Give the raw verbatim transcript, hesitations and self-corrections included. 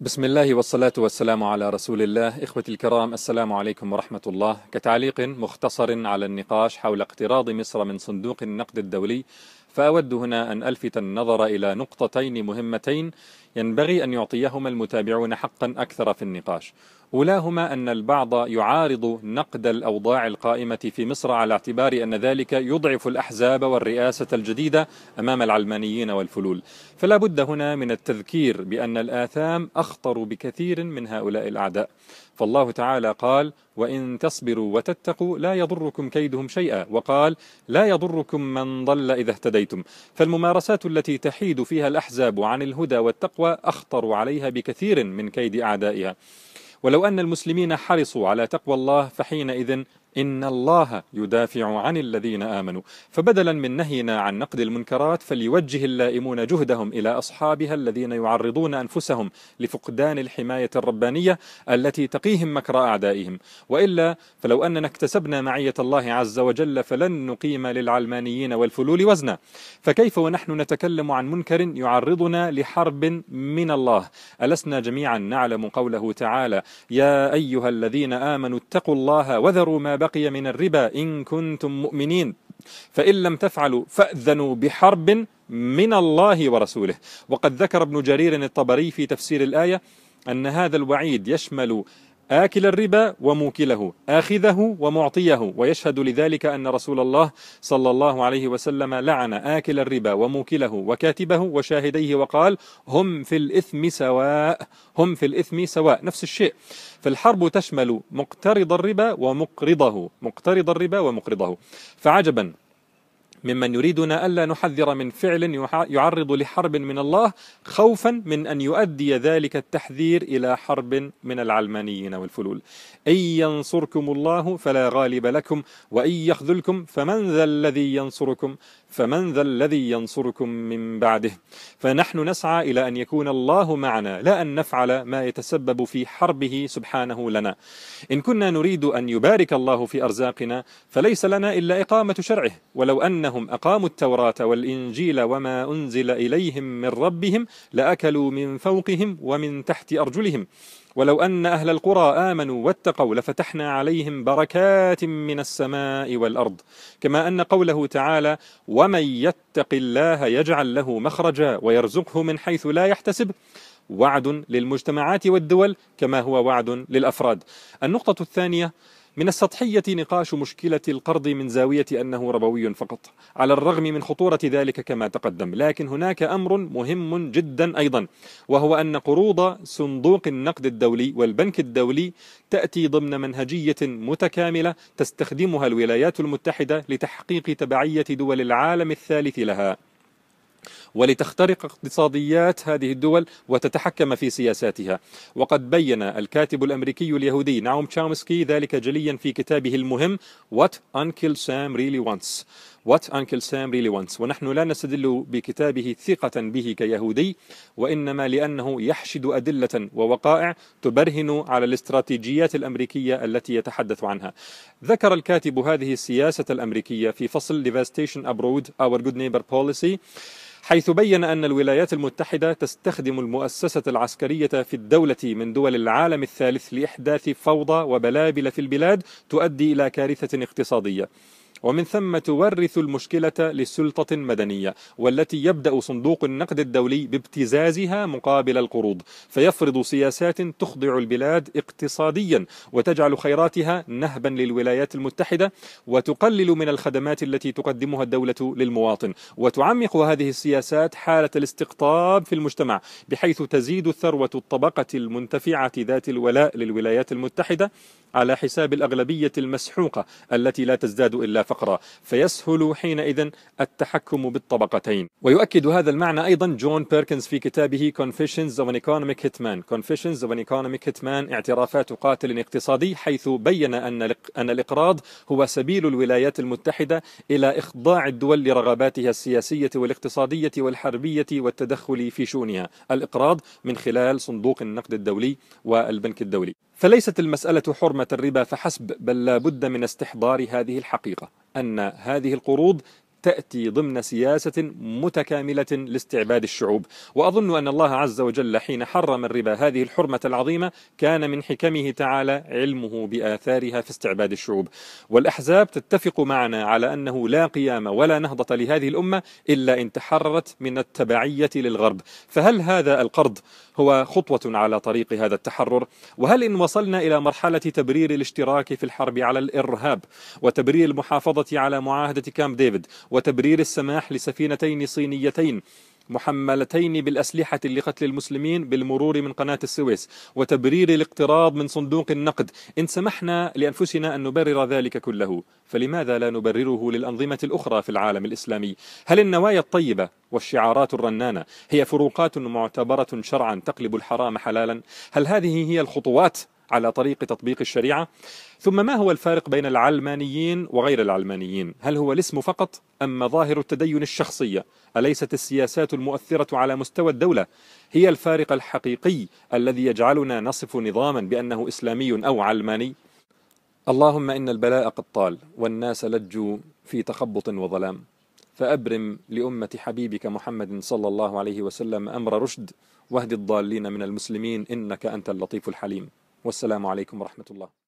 بسم الله والصلاة والسلام على رسول الله. إخوتي الكرام، السلام عليكم ورحمة الله. كتعليق مختصر على النقاش حول اقتراض مصر من صندوق النقد الدولي، فأود هنا أن ألفت النظر إلى نقطتين مهمتين ينبغي أن يعطيهما المتابعون حقا أكثر في النقاش. أولاهما أن البعض يعارض نقد الأوضاع القائمة في مصر على اعتبار أن ذلك يضعف الأحزاب والرئاسة الجديدة أمام العلمانيين والفلول، فلا بد هنا من التذكير بأن الآثام أخطر بكثير من هؤلاء الأعداء. فالله تعالى قال: وإن تصبروا وتتقوا لا يضركم كيدهم شيئا، وقال: لا يضركم من ضل إذا اهتديتم. فالممارسات التي تحيد فيها الأحزاب عن الهدى والتقوى أخطر عليها بكثير من كيد أعدائها. ولو أن المسلمين حرصوا على تقوى الله فحينئذ إن الله يدافع عن الذين آمنوا. فبدلا من نهينا عن نقد المنكرات فليوجه اللائمون جهدهم إلى أصحابها الذين يعرضون أنفسهم لفقدان الحماية الربانية التي تقيهم مكر أعدائهم. وإلا فلو أننا اكتسبنا معية الله عز وجل فلن نقيم للعلمانيين والفلول وزنا. فكيف ونحن نتكلم عن منكر يعرضنا لحرب من الله؟ ألسنا جميعا نعلم قوله تعالى: يا أيها الذين آمنوا اتقوا الله وذروا ما بقي من الربا إن كنتم مؤمنين، فإن لم تفعلوا فأذنوا بحرب من الله ورسوله. وقد ذكر ابن جرير الطبري في تفسير الآية أن هذا الوعيد يشمل آكل الربا وموكله، آخذه ومعطيه، ويشهد لذلك أن رسول الله صلى الله عليه وسلم لعن آكل الربا وموكله وكاتبه وشاهديه وقال: هم في الإثم سواء، هم في الإثم سواء، نفس الشيء. فالحرب تشمل مقترض الربا ومقرضه، مقترض الربا ومقرضه. فعجبا ممن يريدنا ألا نحذر من فعل يعرض لحرب من الله خوفا من أن يؤدي ذلك التحذير إلى حرب من العلمانيين والفلول. إن ينصركم الله فلا غالب لكم وإن يخذلكم فمن ذا الذي ينصركم فمن ذا الذي ينصركم من بعده. فنحن نسعى إلى أن يكون الله معنا، لا أن نفعل ما يتسبب في حربه سبحانه لنا. إن كنا نريد أن يبارك الله في أرزاقنا فليس لنا إلا إقامة شرعه. ولو أنهم أقاموا التوراة والإنجيل وما أنزل إليهم من ربهم لأكلوا من فوقهم ومن تحت أرجلهم. ولو أن أهل القرى آمنوا واتقوا لفتحنا عليهم بركات من السماء والأرض. كما أن قوله تعالى: ومن يتق الله يجعل له مخرجا ويرزقه من حيث لا يحتسب، وعد للمجتمعات والدول كما هو وعد للأفراد. النقطة الثانية: من السطحية نقاش مشكلة القرض من زاوية أنه ربوي فقط، على الرغم من خطورة ذلك كما تقدم. لكن هناك أمر مهم جدا أيضا، وهو أن قروض صندوق النقد الدولي والبنك الدولي تأتي ضمن منهجية متكاملة تستخدمها الولايات المتحدة لتحقيق تبعية دول العالم الثالث لها، ولتخترق اقتصاديات هذه الدول وتتحكم في سياساتها. وقد بين الكاتب الأمريكي اليهودي نعوم تشومسكي ذلك جليا في كتابه المهم What Uncle Sam Really Wants What Uncle Sam Really Wants. ونحن لا نستدل بكتابه ثقة به كيهودي، وإنما لأنه يحشد أدلة ووقائع تبرهن على الاستراتيجيات الأمريكية التي يتحدث عنها. ذكر الكاتب هذه السياسة الأمريكية في فصل Devastation Abroad Our Good Neighbor Policy، حيث بين أن الولايات المتحدة تستخدم المؤسسة العسكرية في الدولة من دول العالم الثالث لإحداث فوضى وبلابل في البلاد تؤدي إلى كارثة اقتصادية، ومن ثم تورث المشكلة لسلطة مدنية، والتي يبدأ صندوق النقد الدولي بابتزازها مقابل القروض، فيفرض سياسات تخضع البلاد اقتصاديا وتجعل خيراتها نهبا للولايات المتحدة، وتقلل من الخدمات التي تقدمها الدولة للمواطن، وتعمق هذه السياسات حالة الاستقطاب في المجتمع، بحيث تزيد ثروة الطبقة المنتفعة ذات الولاء للولايات المتحدة على حساب الأغلبية المسحوقة التي لا تزداد إلا فقرا، فيسهل حينئذ التحكم بالطبقتين. ويؤكد هذا المعنى أيضا جون بيركنز في كتابه Confessions of an Economic Hitman Confessions of an Economic Hitman اعترافات قاتل اقتصادي، حيث بين أن أن الإقراض هو سبيل الولايات المتحدة إلى إخضاع الدول لرغباتها السياسية والاقتصادية والحربية والتدخل في شؤونها، الإقراض من خلال صندوق النقد الدولي والبنك الدولي. فليست المسألة حرمة الربا فحسب، بل لا بد من استحضار هذه الحقيقة، أن هذه القروض تأتي ضمن سياسة متكاملة لاستعباد الشعوب. وأظن أن الله عز وجل حين حرم الربا هذه الحرمة العظيمة كان من حكمه تعالى علمه بآثارها في استعباد الشعوب. والأحزاب تتفق معنا على أنه لا قيام ولا نهضة لهذه الأمة إلا إن تحررت من التبعية للغرب. فهل هذا القرض هو خطوة على طريق هذا التحرر؟ وهل إن وصلنا إلى مرحلة تبرير الاشتراك في الحرب على الإرهاب وتبرير المحافظة على معاهدة كامب ديفيد وتبرير السماح لسفينتين صينيتين محملتين بالأسلحة لقتل المسلمين بالمرور من قناة السويس وتبرير الاقتراض من صندوق النقد، إن سمحنا لأنفسنا أن نبرر ذلك كله، فلماذا لا نبرره للأنظمة الأخرى في العالم الإسلامي؟ هل النوايا الطيبة والشعارات الرنانة هي فروقات معتبرة شرعا تقلب الحرام حلالا؟ هل هذه هي الخطوات على طريق تطبيق الشريعة؟ ثم ما هو الفارق بين العلمانيين وغير العلمانيين؟ هل هو الاسم فقط أم مظاهر التدين الشخصية؟ أليست السياسات المؤثرة على مستوى الدولة هي الفارق الحقيقي الذي يجعلنا نصف نظاما بأنه إسلامي أو علماني؟ اللهم إن البلاء قد طال والناس لجوا في تخبط وظلام، فأبرم لأمة حبيبك محمد صلى الله عليه وسلم أمر رشد، واهد الضالين من المسلمين إنك أنت اللطيف الحليم. والسلام عليكم ورحمة الله.